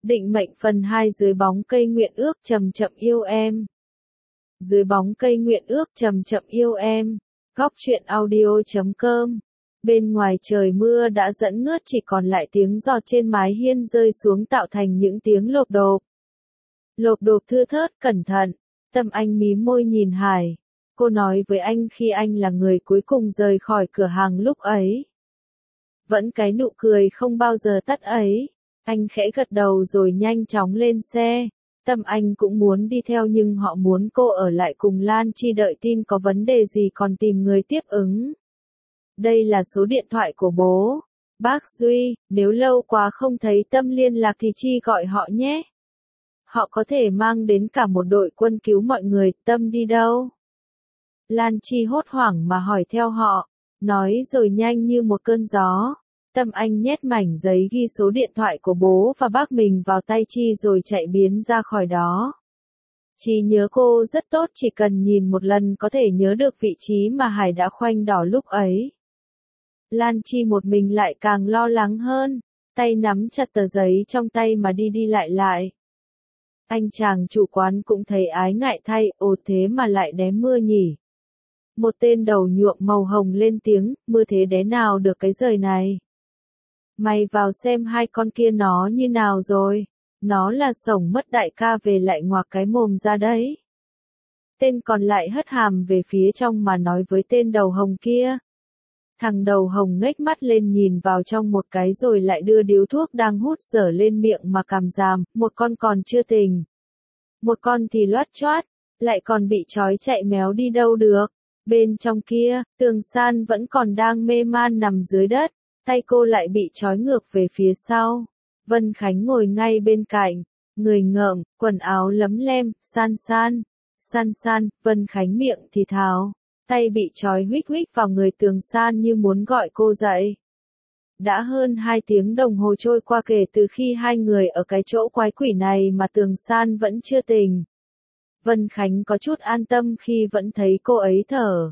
Định mệnh phần 2 dưới bóng cây nguyện ước chậm chậm yêu em. Dưới bóng cây nguyện ước chậm chậm yêu em. Góc truyện audio.com. Bên ngoài trời mưa đã giẫn ngớt, chỉ còn lại tiếng giọt trên mái hiên rơi xuống tạo thành những tiếng lộp độp. Lộp độp thưa thớt, cẩn thận. Tâm Anh mím môi nhìn Hải. Cô nói với anh khi anh là người cuối cùng rời khỏi cửa hàng lúc ấy. Vẫn cái nụ cười không bao giờ tắt ấy. Anh khẽ gật đầu rồi nhanh chóng lên xe. Tâm Anh cũng muốn đi theo nhưng họ muốn cô ở lại cùng Lan Chi đợi tin có vấn đề gì còn tìm người tiếp ứng. Đây là số điện thoại của bố. Bác Duy, nếu lâu quá không thấy Tâm liên lạc thì Chi gọi họ nhé. Họ có thể mang đến cả một đội quân cứu mọi người. Tâm đi đâu? Lan Chi hốt hoảng mà hỏi theo họ, nói rồi nhanh như một cơn gió. Tâm Anh nhét mảnh giấy ghi số điện thoại của bố và bác mình vào tay Chi rồi chạy biến ra khỏi đó. Chi nhớ cô rất tốt, chỉ cần nhìn một lần có thể nhớ được vị trí mà Hải đã khoanh đỏ lúc ấy. Lan Chi một mình lại càng lo lắng hơn, tay nắm chặt tờ giấy trong tay mà đi đi lại lại. Anh chàng chủ quán cũng thấy ái ngại thay, ồ thế mà lại đé mưa nhỉ. Một tên đầu nhuộm màu hồng lên tiếng, mưa thế đé nào được cái giời này. Mày vào xem hai con kia nó như nào rồi. Nó là sổng mất đại ca về lại ngoạc cái mồm ra đấy. Tên còn lại hất hàm về phía trong mà nói với tên đầu hồng kia. Thằng đầu hồng ngếch mắt lên nhìn vào trong một cái rồi lại đưa điếu thuốc đang hút dở lên miệng mà càm ràm, một con còn chưa tỉnh. Một con thì loát choát, lại còn bị trói chạy méo đi đâu được. Bên trong kia, Tường San vẫn còn đang mê man nằm dưới đất, tay cô lại bị trói ngược về phía sau. Vân Khánh ngồi ngay bên cạnh, người ngợm, quần áo lấm lem, San San, Vân Khánh miệng thì thào, tay bị trói huých huých vào người Tường San như muốn gọi cô dậy. Đã hơn 2 tiếng đồng hồ trôi qua kể từ khi hai người ở cái chỗ quái quỷ này mà Tường San vẫn chưa tỉnh. Vân Khánh có chút an tâm khi vẫn thấy cô ấy thở.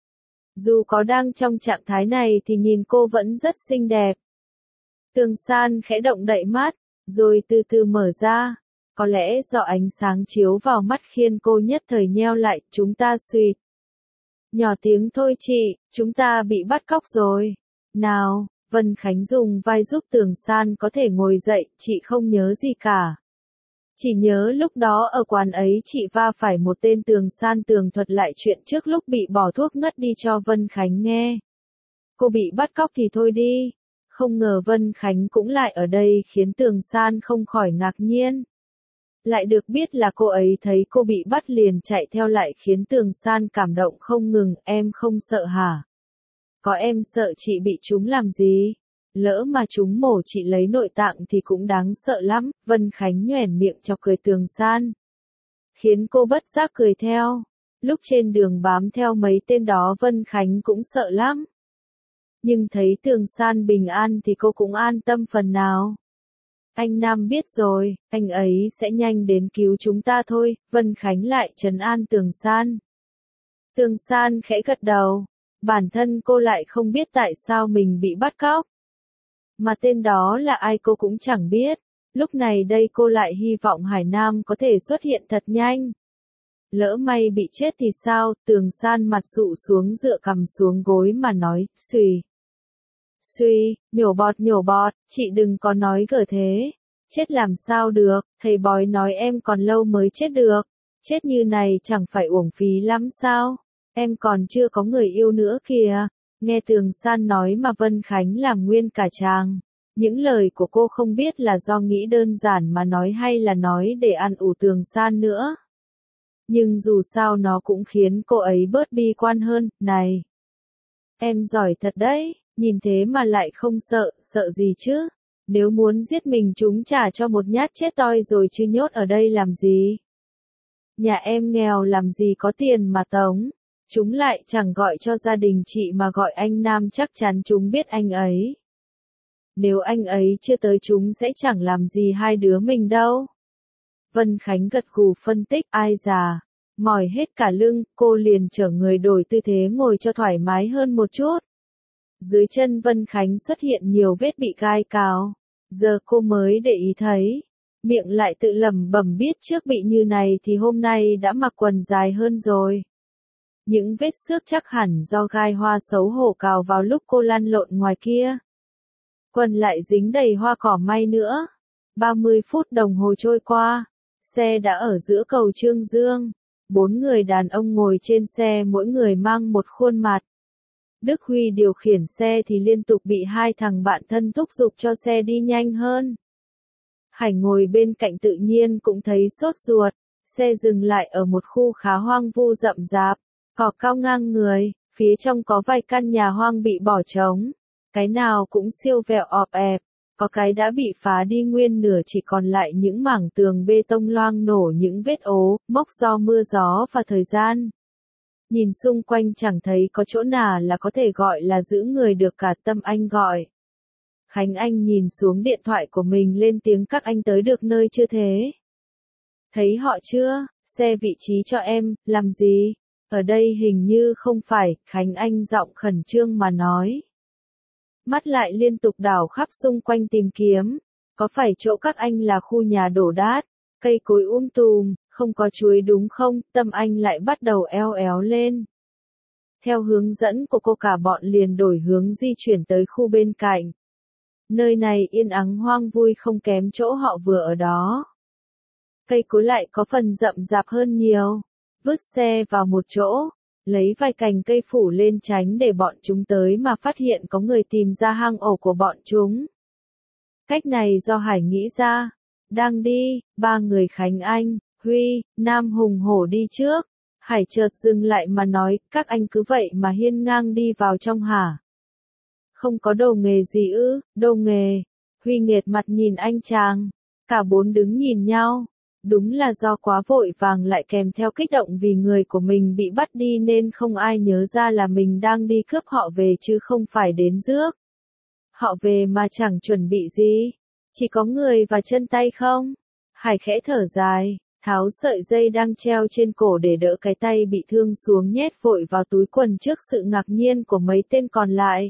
Dù có đang trong trạng thái này thì nhìn cô vẫn rất xinh đẹp. Tường San khẽ động đậy mắt, rồi từ từ mở ra. Có lẽ do ánh sáng chiếu vào mắt khiến cô nhất thời nheo lại, chúng ta suýt. Nhỏ tiếng thôi chị, chúng ta bị bắt cóc rồi. Nào, Vân Khánh dùng vai giúp Tường San có thể ngồi dậy, chị không nhớ gì cả. Chỉ nhớ lúc đó ở quán ấy chị va phải một tên. Tường San tường thuật lại chuyện trước lúc bị bỏ thuốc ngất đi cho Vân Khánh nghe. Cô bị bắt cóc thì thôi đi. Không ngờ Vân Khánh cũng lại ở đây khiến Tường San không khỏi ngạc nhiên. Lại được biết là cô ấy thấy cô bị bắt liền chạy theo lại khiến Tường San cảm động không ngừng. Em không sợ hả? Có, em sợ chị bị chúng làm gì? Lỡ mà chúng mổ chị lấy nội tạng thì cũng đáng sợ lắm. Vân Khánh nhoẻn miệng chọc cười Tường San, khiến cô bất giác cười theo. Lúc trên đường bám theo mấy tên đó Vân Khánh cũng sợ lắm. Nhưng thấy Tường San bình an thì cô cũng an tâm phần nào. Anh Nam biết rồi, anh ấy sẽ nhanh đến cứu chúng ta thôi. Vân Khánh lại trấn an Tường San. Tường San khẽ gật đầu. Bản thân cô lại không biết tại sao mình bị bắt cóc. Mà tên đó là ai cô cũng chẳng biết. Lúc này đây cô lại hy vọng Hải Nam có thể xuất hiện thật nhanh. Lỡ may bị chết thì sao? Tường San mặt sụ xuống dựa cằm xuống gối mà nói, suy, nhổ bọt, chị đừng có nói gở thế. Chết làm sao được, thầy bói nói em còn lâu mới chết được. Chết như này chẳng phải uổng phí lắm sao? Em còn chưa có người yêu nữa kìa. Nghe Tường San nói mà Vân Khánh làm nguyên cả tràng. Những lời của cô không biết là do nghĩ đơn giản mà nói hay là nói để ăn ủi Tường San nữa. Nhưng dù sao nó cũng khiến cô ấy bớt bi quan hơn. Này, em giỏi thật đấy, nhìn thế mà lại không sợ, sợ gì chứ? Nếu muốn giết mình chúng trả cho một nhát chết toi rồi chứ nhốt ở đây làm gì? Nhà em nghèo làm gì có tiền mà tống. Chúng lại chẳng gọi cho gia đình chị mà gọi anh Nam, chắc chắn chúng biết anh ấy. Nếu anh ấy chưa tới chúng sẽ chẳng làm gì hai đứa mình đâu. Vân Khánh gật gù phân tích, ai già, mỏi hết cả lưng, cô liền chở người đổi tư thế ngồi cho thoải mái hơn một chút. Dưới chân Vân Khánh xuất hiện nhiều vết bị gai cào, giờ cô mới để ý thấy. Miệng lại tự lẩm bẩm biết trước bị như này thì hôm nay đã mặc quần dài hơn rồi. Những vết xước chắc hẳn do gai hoa xấu hổ cào vào lúc cô lăn lộn ngoài kia. Quần lại dính đầy hoa cỏ may nữa. 30 phút đồng hồ trôi qua, xe đã ở giữa cầu Trương Dương. 4 người đàn ông ngồi trên xe mỗi người mang một khuôn mặt. Đức Huy điều khiển xe thì liên tục bị hai thằng bạn thân thúc giục cho xe đi nhanh hơn. Hải ngồi bên cạnh tự nhiên cũng thấy sốt ruột. Xe dừng lại ở một khu khá hoang vu rậm rạp, cỏ cao ngang người, phía trong có vài căn nhà hoang bị bỏ trống. Cái nào cũng siêu vẹo ọp ẹp, có cái đã bị phá đi nguyên nửa chỉ còn lại những mảng tường bê tông loang nổ những vết ố, mốc do mưa gió và thời gian. Nhìn xung quanh chẳng thấy có chỗ nào là có thể gọi là giữ người được cả. Tâm Anh gọi. Khánh Anh nhìn xuống điện thoại của mình lên tiếng các anh tới được nơi chưa thế? Thấy họ chưa? Xe vị trí cho em, làm gì? Ở đây hình như không phải, Khánh Anh giọng khẩn trương mà nói. Mắt lại liên tục đảo khắp xung quanh tìm kiếm. Có phải chỗ các anh là khu nhà đổ đát, cây cối tùm, không có chuối đúng không? Tâm Anh lại bắt đầu eo éo lên. Theo hướng dẫn của cô cả bọn liền đổi hướng di chuyển tới khu bên cạnh. Nơi này yên ắng hoang vui không kém chỗ họ vừa ở đó. Cây cối lại có phần rậm rạp hơn nhiều. Vứt xe vào một chỗ, lấy vài cành cây phủ lên tránh để bọn chúng tới mà phát hiện có người tìm ra hang ổ của bọn chúng. Cách này do Hải nghĩ ra. Đang đi, ba người Khánh Anh, Huy, Nam hùng hổ đi trước. Hải chợt dừng lại mà nói, các anh cứ vậy mà hiên ngang đi vào trong hả? Không có đồ nghề gì ư? Đồ nghề. Huy nghệt mặt nhìn anh chàng. Cả bốn đứng nhìn nhau. Đúng là do quá vội vàng lại kèm theo kích động vì người của mình bị bắt đi nên không ai nhớ ra là mình đang đi cướp họ về chứ không phải đến rước. Họ về mà chẳng chuẩn bị gì. Chỉ có người và chân tay không? Hải khẽ thở dài, tháo sợi dây đang treo trên cổ để đỡ cái tay bị thương xuống nhét vội vào túi quần trước sự ngạc nhiên của mấy tên còn lại.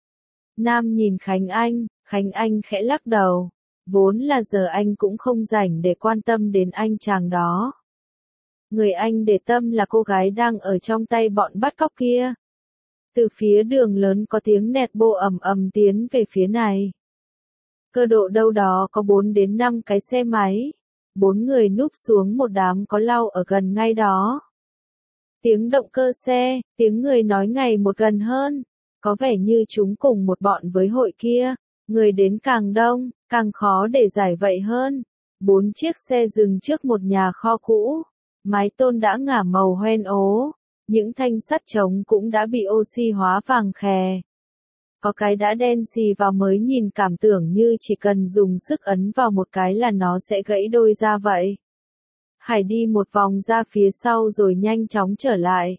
Nam nhìn Khánh Anh khẽ lắc đầu. Vốn là giờ anh cũng không rảnh để quan tâm đến anh chàng đó. Người anh để tâm là cô gái đang ở trong tay bọn bắt cóc kia. Từ phía đường lớn có tiếng nẹt bô ầm ầm tiến về phía này. Cơ độ đâu đó có 4 đến 5 cái xe máy. 4 người núp xuống một đám có lau ở gần ngay đó. Tiếng động cơ xe, tiếng người nói ngày một gần hơn. Có vẻ như chúng cùng một bọn với hội kia. Người đến càng đông, càng khó để giải vậy hơn. 4 chiếc xe dừng trước một nhà kho cũ. Mái tôn đã ngả màu hoen ố. Những thanh sắt trống cũng đã bị oxy hóa vàng khè. Có cái đã đen xì vào mới nhìn cảm tưởng như chỉ cần dùng sức ấn vào một cái là nó sẽ gãy đôi ra vậy. Hải đi một vòng ra phía sau rồi nhanh chóng trở lại.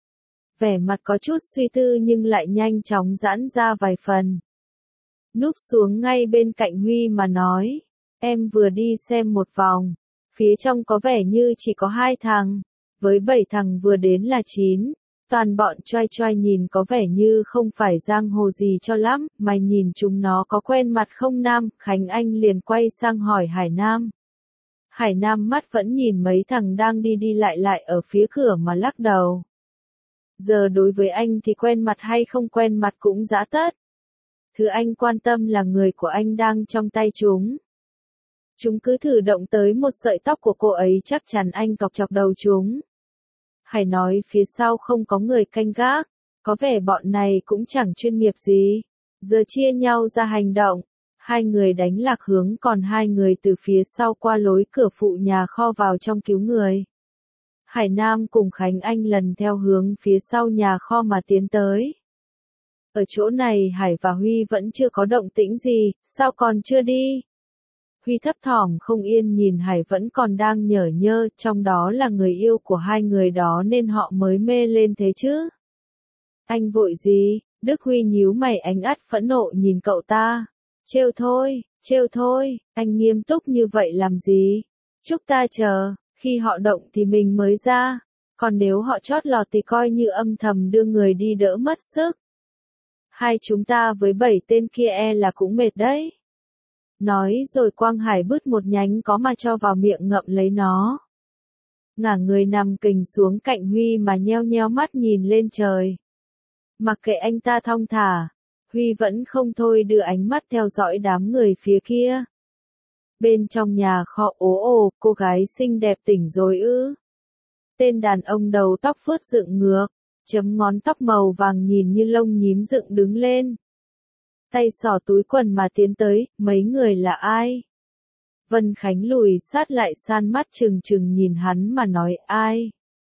Vẻ mặt có chút suy tư nhưng lại nhanh chóng giãn ra vài phần. Núp xuống ngay bên cạnh Huy mà nói, em vừa đi xem một vòng, phía trong có vẻ như chỉ có 2 thằng, với 7 thằng vừa đến là 9, toàn bọn choai choai nhìn có vẻ như không phải giang hồ gì cho lắm, mày nhìn chúng nó có quen mặt không Nam? Khánh Anh liền quay sang hỏi Hải Nam. Hải Nam mắt vẫn nhìn mấy thằng đang đi đi lại ở phía cửa mà lắc đầu. Giờ đối với anh thì quen mặt hay không quen mặt cũng dã tất. Thứ anh quan tâm là người của anh đang trong tay chúng. Chúng cứ thử động tới một sợi tóc của cô ấy chắc chắn anh cọc chọc đầu chúng. Hải nói phía sau không có người canh gác, có vẻ bọn này cũng chẳng chuyên nghiệp gì. Giờ chia nhau ra hành động, 2 người đánh lạc hướng còn 2 người từ phía sau qua lối cửa phụ nhà kho vào trong cứu người. Hải Nam cùng Khánh Anh lần theo hướng phía sau nhà kho mà tiến tới. Ở chỗ này Hải và Huy vẫn chưa có động tĩnh gì, sao còn chưa đi? Huy thấp thỏm không yên nhìn Hải vẫn còn đang nhởn nhơ, trong đó là người yêu của 2 người đó nên họ mới mê lên thế chứ. Anh vội gì? Đức Huy nhíu mày ánh ắt phẫn nộ nhìn cậu ta. Trêu thôi, anh nghiêm túc như vậy làm gì? Chúc ta chờ, khi họ động thì mình mới ra, còn nếu họ chót lọt thì coi như âm thầm đưa người đi đỡ mất sức. Hai chúng ta với 7 tên kia là cũng mệt đấy. Nói rồi Quang Hải bứt một nhánh có mà cho vào miệng ngậm lấy nó. Ngả người nằm kình xuống cạnh Huy mà nheo nheo mắt nhìn lên trời. Mặc kệ anh ta thong thả, Huy vẫn không thôi đưa ánh mắt theo dõi đám người phía kia. Bên trong nhà kho ồ, cô gái xinh đẹp tỉnh rồi ư. Tên đàn ông đầu tóc phớt dựng ngược, chấm ngón tóc màu vàng nhìn như lông nhím dựng đứng lên. Tay xỏ túi quần mà tiến tới, mấy người là ai? Vân Khánh lùi sát lại san mắt trừng trừng nhìn hắn mà nói ai?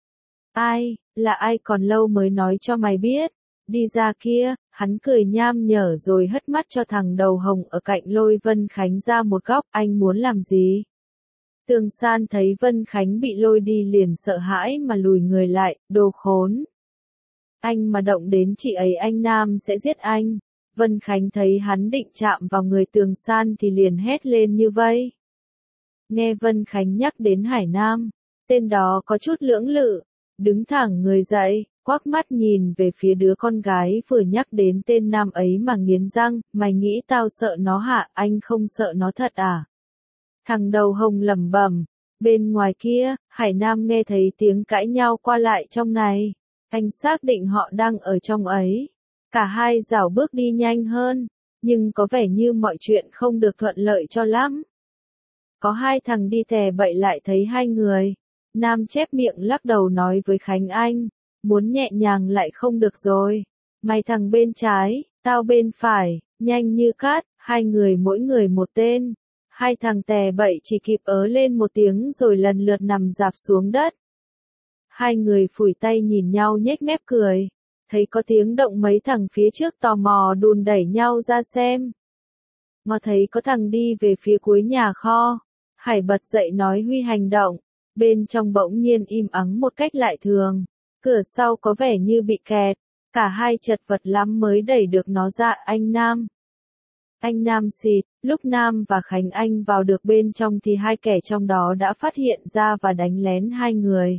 Ai, là ai còn lâu mới nói cho mày biết? Đi ra kia, hắn cười nham nhở rồi hất mắt cho thằng đầu hồng ở cạnh lôi Vân Khánh ra một góc, anh muốn làm gì? Tường San thấy Vân Khánh bị lôi đi liền sợ hãi mà lùi người lại, đồ khốn. Anh mà động đến chị ấy anh Nam sẽ giết anh. Vân Khánh thấy hắn định chạm vào người Tường San thì liền hét lên như vây. Nghe Vân Khánh nhắc đến Hải Nam, tên đó có chút lưỡng lự, đứng thẳng người dậy, quắc mắt nhìn về phía đứa con gái vừa nhắc đến tên Nam ấy mà nghiến răng, mày nghĩ tao sợ nó hả, anh không sợ nó thật à? Thằng đầu hồng lẩm bẩm, bên ngoài kia, Hải Nam nghe thấy tiếng cãi nhau qua lại trong này, anh xác định họ đang ở trong ấy. Cả hai rảo bước đi nhanh hơn, nhưng có vẻ như mọi chuyện không được thuận lợi cho lắm. Có hai thằng đi tè bậy lại thấy hai người. Nam chép miệng lắc đầu nói với Khánh Anh, muốn nhẹ nhàng lại không được rồi. Mày thằng bên trái, tao bên phải, nhanh như cát, hai người mỗi người một tên. Hai thằng tè bậy chỉ kịp ớ lên một tiếng rồi lần lượt nằm rạp xuống đất. Hai người phủi tay nhìn nhau nhếch mép cười. Thấy có tiếng động mấy thằng phía trước tò mò đùn đẩy nhau ra xem. Mà thấy có thằng đi về phía cuối nhà kho. Hải bật dậy nói Huy hành động. Bên trong bỗng nhiên im ắng một cách lạ thường. Cửa sau có vẻ như bị kẹt. Cả hai chật vật lắm mới đẩy được nó ra. Anh Nam. Anh Nam xịt. Lúc Nam và Khánh Anh vào được bên trong thì hai kẻ trong đó đã phát hiện ra và đánh lén hai người.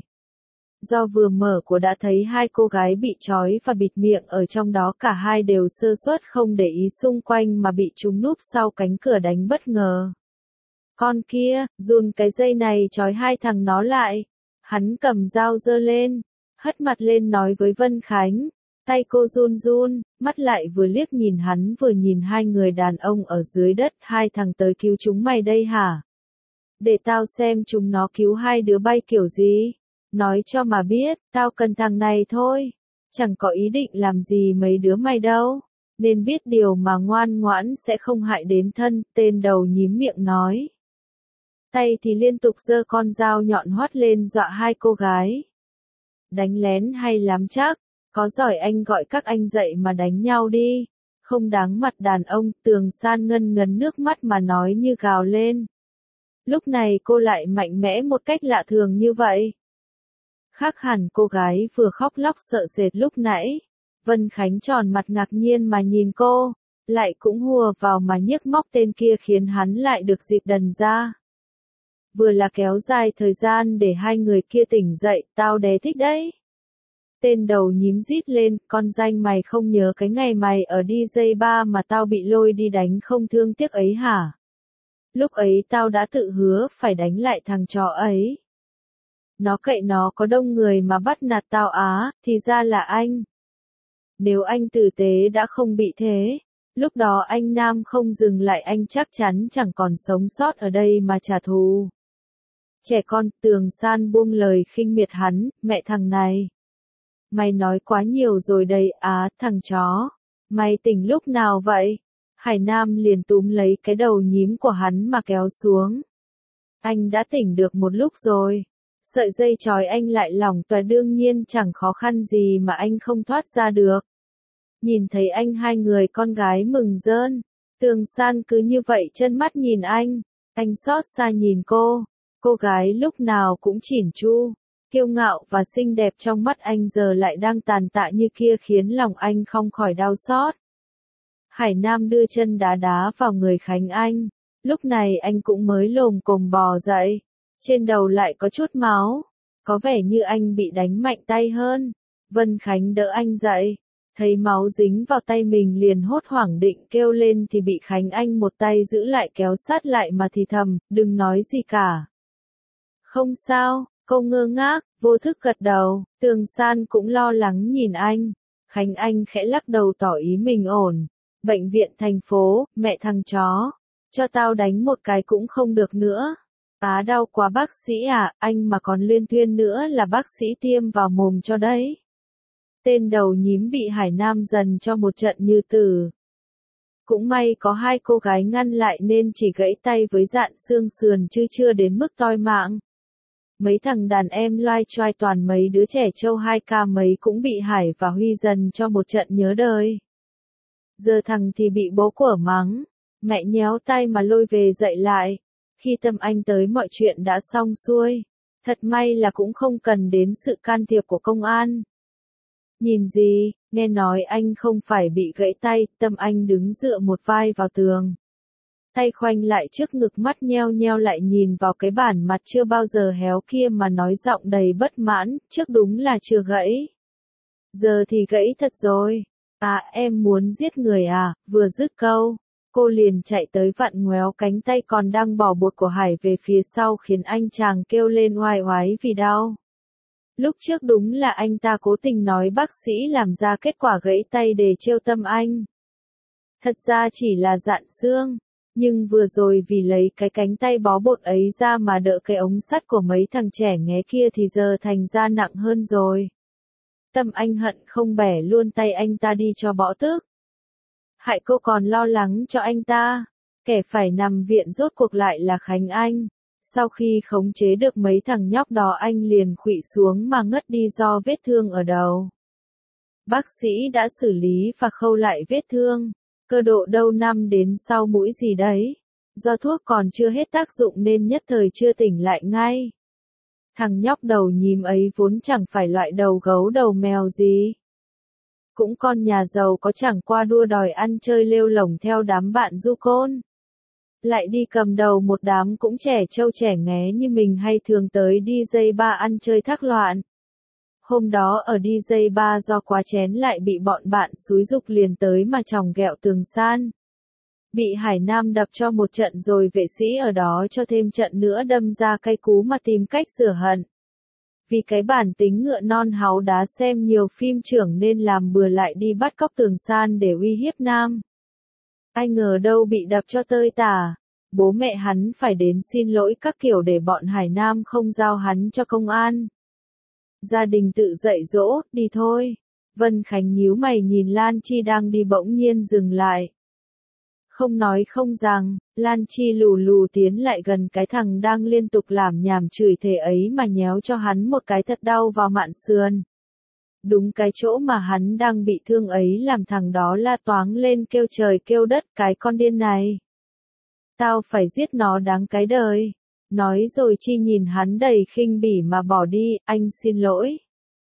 Do vừa mở của đã thấy hai cô gái bị trói và bịt miệng ở trong đó, cả hai đều sơ suất không để ý xung quanh mà bị chúng núp sau cánh cửa đánh bất ngờ. Con kia, dùn cái dây này trói hai thằng nó lại. Hắn cầm dao giơ lên, hất mặt lên nói với Vân Khánh. Tay cô run run, mắt lại vừa liếc nhìn hắn vừa nhìn hai người đàn ông ở dưới đất. Hai thằng tới cứu chúng mày đây hả? Để tao xem chúng nó cứu hai đứa bay kiểu gì. Nói cho mà biết, tao cần thằng này thôi. Chẳng có ý định làm gì mấy đứa mày đâu. Nên biết điều mà ngoan ngoãn sẽ không hại đến thân, tên đầu nhím miệng nói. Tay thì liên tục giơ con dao nhọn hoắt lên dọa hai cô gái. Đánh lén hay lắm chắc, có giỏi anh gọi các anh dậy mà đánh nhau đi. Không đáng mặt đàn ông. Tường San ngân ngấn nước mắt mà nói như gào lên. Lúc này cô lại mạnh mẽ một cách lạ thường như vậy. Khác hẳn cô gái vừa khóc lóc sợ sệt lúc nãy. Vân Khánh tròn mặt ngạc nhiên mà nhìn cô, lại cũng hùa vào mà nhiếc móc tên kia khiến hắn lại được dịp đần ra. Vừa là kéo dài thời gian để hai người kia tỉnh dậy, tao đé thích đấy. Tên đầu nhím rít lên, con danh mày không nhớ cái ngày mày ở DJ bar mà tao bị lôi đi đánh không thương tiếc ấy hả? Lúc ấy tao đã tự hứa phải đánh lại thằng chó ấy. Nó cậy nó có đông người mà bắt nạt tao á, thì ra là anh. Nếu anh tử tế đã không bị thế, lúc đó anh Nam không dừng lại anh chắc chắn chẳng còn sống sót ở đây mà trả thù. Trẻ con. Tường San buông lời khinh miệt hắn, mẹ thằng này. Mày nói quá nhiều rồi đây á, thằng chó. Mày tỉnh lúc nào vậy? Hải Nam liền túm lấy cái đầu nhím của hắn mà kéo xuống. Anh đã tỉnh được một lúc rồi. Sợi dây trói anh lại lỏng toè đương nhiên chẳng khó khăn gì mà anh không thoát ra được. Nhìn thấy anh hai người con gái mừng rơn. Tường San cứ như vậy chân mắt nhìn anh xót xa nhìn cô gái lúc nào cũng chỉn chu, kiêu ngạo và xinh đẹp trong mắt anh giờ lại đang tàn tạ như kia khiến lòng anh không khỏi đau xót. Hải Nam đưa chân đá đá vào người Khánh Anh, lúc này anh cũng mới lồm cồm bò dậy, trên đầu lại có chút máu, có vẻ như anh bị đánh mạnh tay hơn. Vân Khánh đỡ anh dậy, Thấy máu dính vào tay mình liền hốt hoảng định kêu lên thì bị Khánh Anh một tay giữ lại kéo sát lại mà thì thầm, đừng nói gì cả. Không sao, cô ngơ ngác, vô thức gật đầu, Tường San cũng lo lắng nhìn anh. Khánh Anh khẽ lắc đầu tỏ ý mình ổn. Bệnh viện thành phố, mẹ thằng chó. Cho tao đánh một cái cũng không được nữa. Á đau quá bác sĩ à, anh mà còn luyên thuyên nữa là bác sĩ tiêm vào mồm cho đấy. Tên đầu nhím bị Hải Nam dần cho một trận như tử. Cũng may có hai cô gái ngăn lại nên chỉ gãy tay với dạn xương sườn chứ chưa đến mức toi mạng. Mấy thằng đàn em loai choai toàn mấy đứa trẻ trâu 2K mấy cũng bị Hải và Huy dần cho một trận nhớ đời. Giờ thằng thì bị bố của mắng, mẹ nhéo tay mà lôi về dạy lại. Khi Tâm Anh tới mọi chuyện đã xong xuôi, thật may là cũng không cần đến sự can thiệp của công an. Nhìn gì, nghe nói anh không phải bị gãy tay, Tâm Anh đứng dựa một vai vào tường. Tay khoanh lại trước ngực, mắt nheo nheo lại nhìn vào cái bản mặt chưa bao giờ héo kia mà nói giọng đầy bất mãn, trước đúng là chưa gãy. Giờ thì gãy thật rồi. À, em muốn giết người à, vừa dứt câu. Cô liền chạy tới vặn ngoéo cánh tay còn đang bỏ bột của Hải về phía sau khiến anh chàng kêu lên oai oái vì đau. Lúc trước đúng là anh ta cố tình nói bác sĩ làm ra kết quả gãy tay để trêu Tâm Anh. Thật ra chỉ là dạn xương, nhưng vừa rồi vì lấy cái cánh tay bó bột ấy ra mà đỡ cái ống sắt của mấy thằng trẻ nghé kia thì giờ thành ra nặng hơn rồi. Tâm Anh hận không bẻ luôn tay anh ta đi cho bỏ tức. Hại cô còn lo lắng cho anh ta. Kẻ phải nằm viện rốt cuộc lại là Khánh Anh. Sau khi khống chế được mấy thằng nhóc đó anh liền khuỵu xuống mà ngất đi do vết thương ở đầu. Bác sĩ đã xử lý và khâu lại vết thương. Cơ độ đâu 5 đến 6 mũi gì đấy. Do thuốc còn chưa hết tác dụng nên nhất thời chưa tỉnh lại ngay. Thằng nhóc đầu nhím ấy vốn chẳng phải loại đầu gấu đầu mèo gì. Cũng con nhà giàu có chẳng qua đua đòi ăn chơi lêu lổng theo đám bạn du côn. Lại đi cầm đầu một đám cũng trẻ trâu trẻ nghé như mình hay thường tới DJ bar ăn chơi thác loạn. Hôm đó ở DJ bar do quá chén lại bị bọn bạn xúi giục liền tới mà chòng ghẹo Tường San. Bị Hải Nam đập cho một trận rồi vệ sĩ ở đó cho thêm trận nữa đâm ra cay cú mà tìm cách rửa hận. Vì cái bản tính ngựa non háu đá xem nhiều phim trưởng nên làm bừa lại đi bắt cóc Tường San để uy hiếp Nam. Ai ngờ đâu bị đập cho tơi tả. Bố mẹ hắn phải đến xin lỗi các kiểu để bọn Hải Nam không giao hắn cho công an. Gia đình tự dạy dỗ, đi thôi. Vân Khánh nhíu mày nhìn Lan Chi đang đi bỗng nhiên dừng lại. Không nói không rằng, Lan Chi lù lù tiến lại gần cái thằng đang liên tục làm nhảm chửi thề ấy mà nhéo cho hắn một cái thật đau vào mạn sườn. Đúng cái chỗ mà hắn đang bị thương ấy làm thằng đó la toáng lên kêu trời kêu đất, cái con điên này. Tao phải giết nó đáng cái đời. Nói rồi Chi nhìn hắn đầy khinh bỉ mà bỏ đi, anh xin lỗi.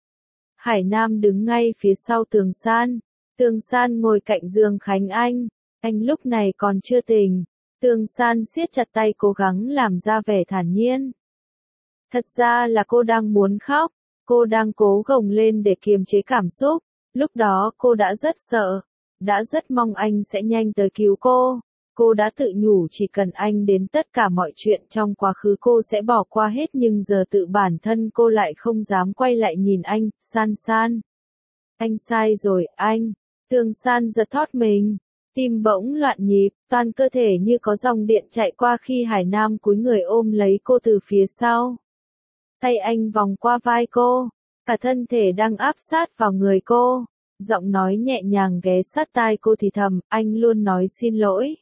Hải Nam đứng ngay phía sau Tường San. Tường San ngồi cạnh giường Khánh Anh. Anh lúc này còn chưa tỉnh. Tường San siết chặt tay cố gắng làm ra vẻ thản nhiên. Thật ra là cô đang muốn khóc. Cô đang cố gồng lên để kiềm chế cảm xúc. Lúc đó cô đã rất sợ. Đã rất mong anh sẽ nhanh tới cứu cô. Cô đã tự nhủ chỉ cần anh đến tất cả mọi chuyện trong quá khứ cô sẽ bỏ qua hết nhưng giờ tự bản thân cô lại không dám quay lại nhìn anh, San San. Anh sai rồi, anh. Tường San giật thót mình. Tim bỗng loạn nhịp, toàn cơ thể như có dòng điện chạy qua khi Hải Nam cúi người ôm lấy cô từ phía sau. Tay anh vòng qua vai cô, cả thân thể đang áp sát vào người cô. Giọng nói nhẹ nhàng ghé sát tai cô thì thầm, anh luôn nói xin lỗi.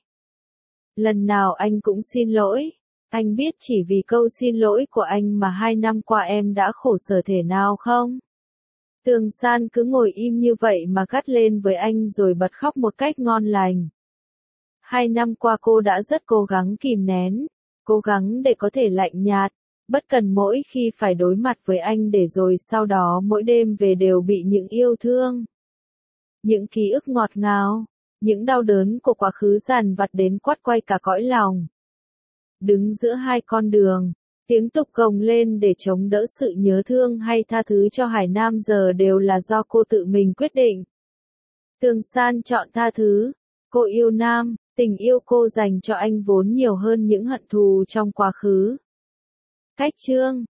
Lần nào anh cũng xin lỗi. Anh biết chỉ vì câu xin lỗi của anh mà 2 năm qua em đã khổ sở thể nào không? Tường San cứ ngồi im như vậy mà gắt lên với anh rồi bật khóc một cách ngon lành. 2 năm qua cô đã rất cố gắng kìm nén, cố gắng để có thể lạnh nhạt, bất cần mỗi khi phải đối mặt với anh để rồi sau đó mỗi đêm về đều bị những yêu thương. Những ký ức ngọt ngào, những đau đớn của quá khứ dằn vặt đến quắt quay cả cõi lòng. Đứng giữa hai con đường, tiếng tục gồng lên để chống đỡ sự nhớ thương hay tha thứ cho Hải Nam giờ đều là do cô tự mình quyết định. Tương San chọn tha thứ. Cô yêu Nam, tình yêu cô dành cho anh vốn nhiều hơn những hận thù trong quá khứ. Cách chương